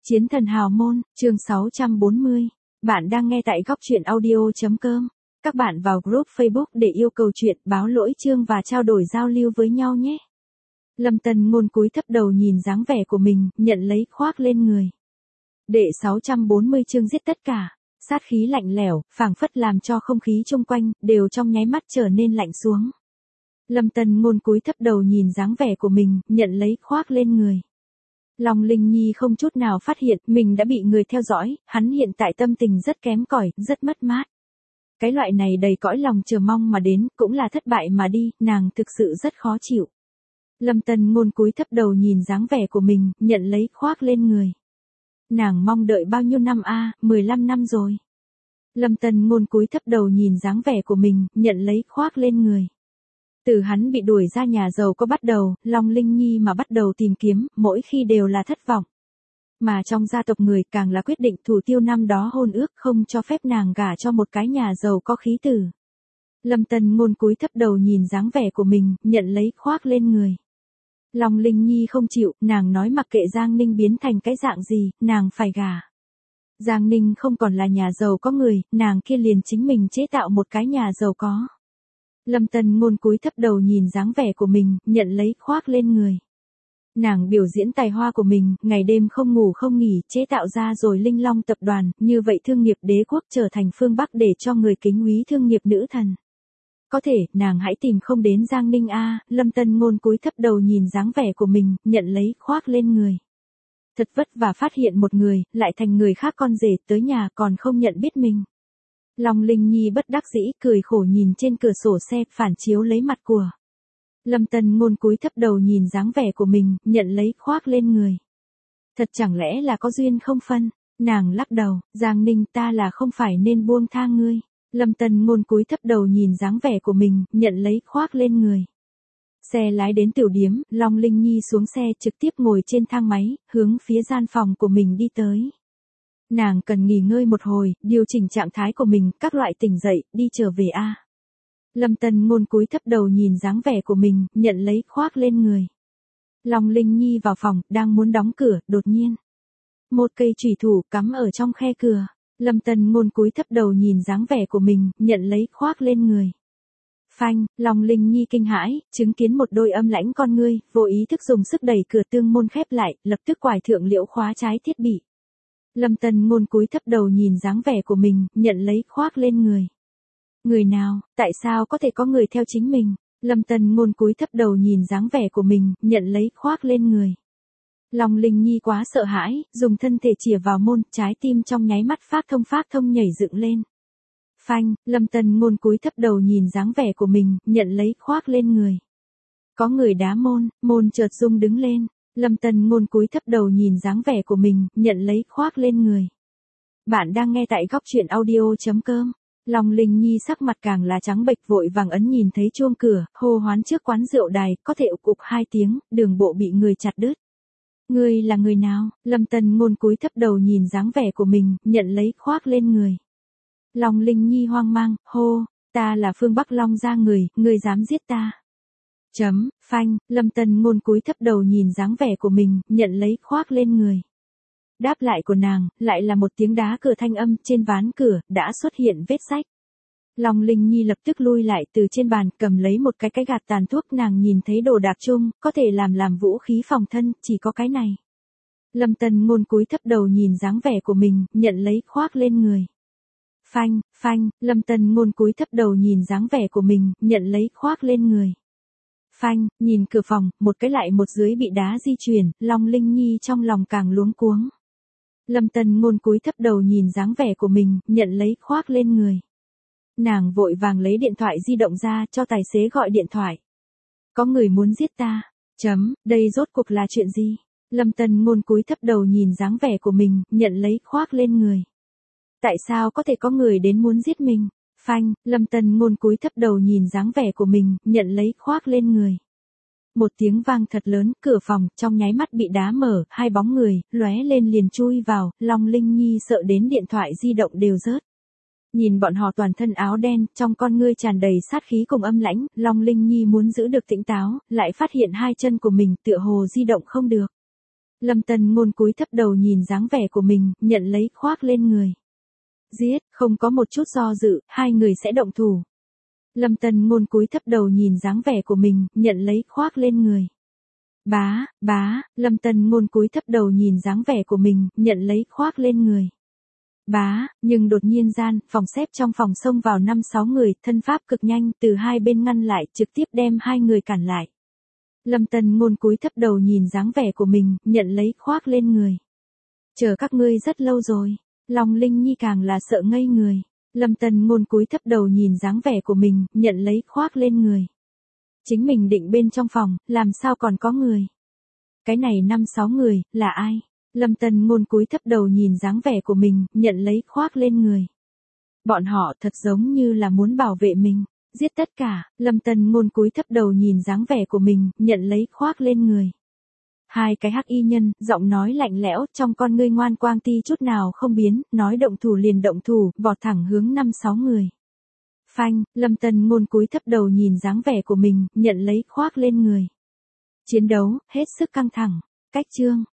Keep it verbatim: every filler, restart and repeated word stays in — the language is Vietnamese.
Chiến thần hào môn, chương sáu trăm bốn mươi. Bạn đang nghe tại góc truyện audio chấm com. Các bạn vào group Facebook để yêu cầu chuyện, báo lỗi chương và trao đổi giao lưu với nhau nhé. Lâm Tân Ngôn cúi thấp đầu nhìn dáng vẻ của mình, nhận lấy khoác lên người. Đệ sáu trăm bốn mươi chương giết tất cả. Sát khí lạnh lẽo, phảng phất làm cho không khí chung quanh đều trong nháy mắt trở nên lạnh xuống. Lâm Tân Ngôn cúi thấp đầu nhìn dáng vẻ của mình, nhận lấy khoác lên người. Long Linh Nhi không chút nào phát hiện mình đã bị người theo dõi, hắn hiện tại tâm tình rất kém cỏi, rất mất mát. Cái loại này đầy cõi lòng chờ mong mà đến, cũng là thất bại mà đi, nàng thực sự rất khó chịu. Lâm Tân Ngôn cúi thấp đầu nhìn dáng vẻ của mình, nhận lấy khoác lên người. Nàng mong đợi bao nhiêu năm a, à, mười lăm năm rồi. Lâm Tân Ngôn cúi thấp đầu nhìn dáng vẻ của mình, nhận lấy khoác lên người. Từ hắn bị đuổi ra nhà giàu có bắt đầu, Long Linh Nhi mà bắt đầu tìm kiếm, mỗi khi đều là thất vọng. Mà trong gia tộc người càng là quyết định thủ tiêu năm đó hôn ước không cho phép nàng gả cho một cái nhà giàu có khí tử. Lâm Tân Ngôn cúi thấp đầu nhìn dáng vẻ của mình, nhận lấy khoác lên người. Long Linh Nhi không chịu, nàng nói mặc kệ Giang Ninh biến thành cái dạng gì, nàng phải gả. Giang Ninh không còn là nhà giàu có người, nàng kia liền chính mình chế tạo một cái nhà giàu có. Lâm Tân Ngôn cúi thấp đầu nhìn dáng vẻ của mình, nhận lấy khoác lên người. Nàng biểu diễn tài hoa của mình, ngày đêm không ngủ không nghỉ, chế tạo ra rồi Linh Long tập đoàn, như vậy thương nghiệp đế quốc trở thành phương Bắc để cho người kính quý thương nghiệp nữ thần. Có thể, nàng hãy tìm không đến Giang Ninh a, Lâm Tân Ngôn cúi thấp đầu nhìn dáng vẻ của mình, nhận lấy khoác lên người. Thật vất vả phát hiện một người, lại thành người khác con rể tới nhà còn không nhận biết mình. Long Linh Nhi bất đắc dĩ cười khổ nhìn trên cửa sổ xe phản chiếu lấy mặt của. Lâm Tân Ngôn cúi thấp đầu nhìn dáng vẻ của mình, nhận lấy khoác lên người. Thật chẳng lẽ là có duyên không phân, nàng lắc đầu, Giang Ninh ta là không phải nên buông tha ngươi. Lâm Tân Ngôn cúi thấp đầu nhìn dáng vẻ của mình, nhận lấy khoác lên người. Xe lái đến tiểu điếm, Long Linh Nhi xuống xe trực tiếp ngồi trên thang máy, hướng phía gian phòng của mình đi tới. Nàng cần nghỉ ngơi một hồi, điều chỉnh trạng thái của mình, các loại tỉnh dậy, đi trở về a. À. Lâm Tân Ngôn cúi thấp đầu nhìn dáng vẻ của mình, nhận lấy khoác lên người. Long Linh Nhi vào phòng, đang muốn đóng cửa, đột nhiên. Một cây chùy thủ cắm ở trong khe cửa. Lâm Tân Ngôn cúi thấp đầu nhìn dáng vẻ của mình, nhận lấy khoác lên người. Phanh, Long Linh Nhi kinh hãi, chứng kiến một đôi âm lãnh con ngươi, vô ý thức dùng sức đẩy cửa tương môn khép lại, lập tức quải thượng liễu khóa trái thiết bị. Lâm Tân Ngôn cúi thấp đầu nhìn dáng vẻ của mình, nhận lấy khoác lên người. Người nào, tại sao có thể có người theo chính mình? Lâm Tân Ngôn cúi thấp đầu nhìn dáng vẻ của mình, nhận lấy khoác lên người. Long Linh Nhi quá sợ hãi, dùng thân thể chìa vào môn, trái tim trong nháy mắt phát thông phát thông nhảy dựng lên. Phanh, Lâm Tân Ngôn cúi thấp đầu nhìn dáng vẻ của mình, nhận lấy khoác lên người. Có người đá môn, môn chợt rung đứng lên. Lâm Tân Ngôn cúi thấp đầu nhìn dáng vẻ của mình, nhận lấy khoác lên người. Bạn đang nghe tại góc truyện audio chấm com. Long Linh Nhi sắc mặt càng là trắng bệch vội vàng ấn nhìn thấy chuông cửa, hô hoán trước quán rượu đài, có thể ục ục hai tiếng, đường bộ bị người chặt đứt. Ngươi là người nào? Lâm Tân Ngôn cúi thấp đầu nhìn dáng vẻ của mình, nhận lấy khoác lên người. Long Linh Nhi hoang mang, hô, ta là phương Bắc Long gia người, ngươi dám giết ta. Chấm, phanh, Lâm Tân Ngôn cúi thấp đầu nhìn dáng vẻ của mình, nhận lấy khoác lên người. Đáp lại của nàng, lại là một tiếng đá cửa thanh âm, trên ván cửa, đã xuất hiện vết rách. Long Linh Nhi lập tức lui lại từ trên bàn, cầm lấy một cái cái gạt tàn thuốc, nàng nhìn thấy đồ đạc chung, có thể làm làm vũ khí phòng thân, chỉ có cái này. Lâm Tân Ngôn cúi thấp đầu nhìn dáng vẻ của mình, nhận lấy khoác lên người. Phanh, phanh, Lâm Tân Ngôn cúi thấp đầu nhìn dáng vẻ của mình, nhận lấy khoác lên người. Phanh, nhìn cửa phòng, một cái lại một dưới bị đá di chuyển, Long Linh Nhi trong lòng càng luống cuống. Lâm Tân Ngôn cúi thấp đầu nhìn dáng vẻ của mình, nhận lấy khoác lên người. Nàng vội vàng lấy điện thoại di động ra cho tài xế gọi điện thoại. Có người muốn giết ta. Chấm, đây rốt cuộc là chuyện gì? Lâm Tân Ngôn cúi thấp đầu nhìn dáng vẻ của mình, nhận lấy khoác lên người. Tại sao có thể có người đến muốn giết mình? Phanh, Lâm Tân Ngôn cúi thấp đầu nhìn dáng vẻ của mình, nhận lấy khoác lên người. Một tiếng vang thật lớn, cửa phòng, trong nháy mắt bị đá mở, hai bóng người, lóe lên liền chui vào, Long Linh Nhi sợ đến điện thoại di động đều rớt. Nhìn bọn họ toàn thân áo đen, trong con ngươi tràn đầy sát khí cùng âm lãnh, Long Linh Nhi muốn giữ được tỉnh táo, lại phát hiện hai chân của mình tựa hồ di động không được. Lâm Tân Ngôn cúi thấp đầu nhìn dáng vẻ của mình, nhận lấy khoác lên người. Giết, không có một chút do dự, hai người sẽ động thủ. Lâm Tân Ngôn cúi thấp đầu nhìn dáng vẻ của mình, nhận lấy khoác lên người. Bá, bá, Lâm Tân Ngôn cúi thấp đầu nhìn dáng vẻ của mình, nhận lấy khoác lên người. Bá, nhưng đột nhiên gian, phòng xếp trong phòng xông vào năm sáu người, thân pháp cực nhanh, từ hai bên ngăn lại, trực tiếp đem hai người cản lại. Lâm Tân Ngôn cúi thấp đầu nhìn dáng vẻ của mình, nhận lấy khoác lên người. Chờ các ngươi rất lâu rồi. Long Linh Nhi càng là sợ ngây người. Lâm Tân Ngôn cúi thấp đầu nhìn dáng vẻ của mình, nhận lấy khoác lên người. Chính mình định bên trong phòng, làm sao còn có người. Cái này năm sáu người, là ai? Lâm Tân Ngôn cúi thấp đầu nhìn dáng vẻ của mình, nhận lấy khoác lên người. Bọn họ thật giống như là muốn bảo vệ mình. Giết tất cả, Lâm Tân Ngôn cúi thấp đầu nhìn dáng vẻ của mình, nhận lấy khoác lên người. Hai cái hắc y nhân, giọng nói lạnh lẽo, trong con ngươi ngoan quang ti chút nào không biến, nói động thủ liền động thủ, vọt thẳng hướng năm sáu người. Phanh, Lâm Tân Ngôn cúi thấp đầu nhìn dáng vẻ của mình, nhận lấy khoác lên người. Chiến đấu, hết sức căng thẳng. Cách chương.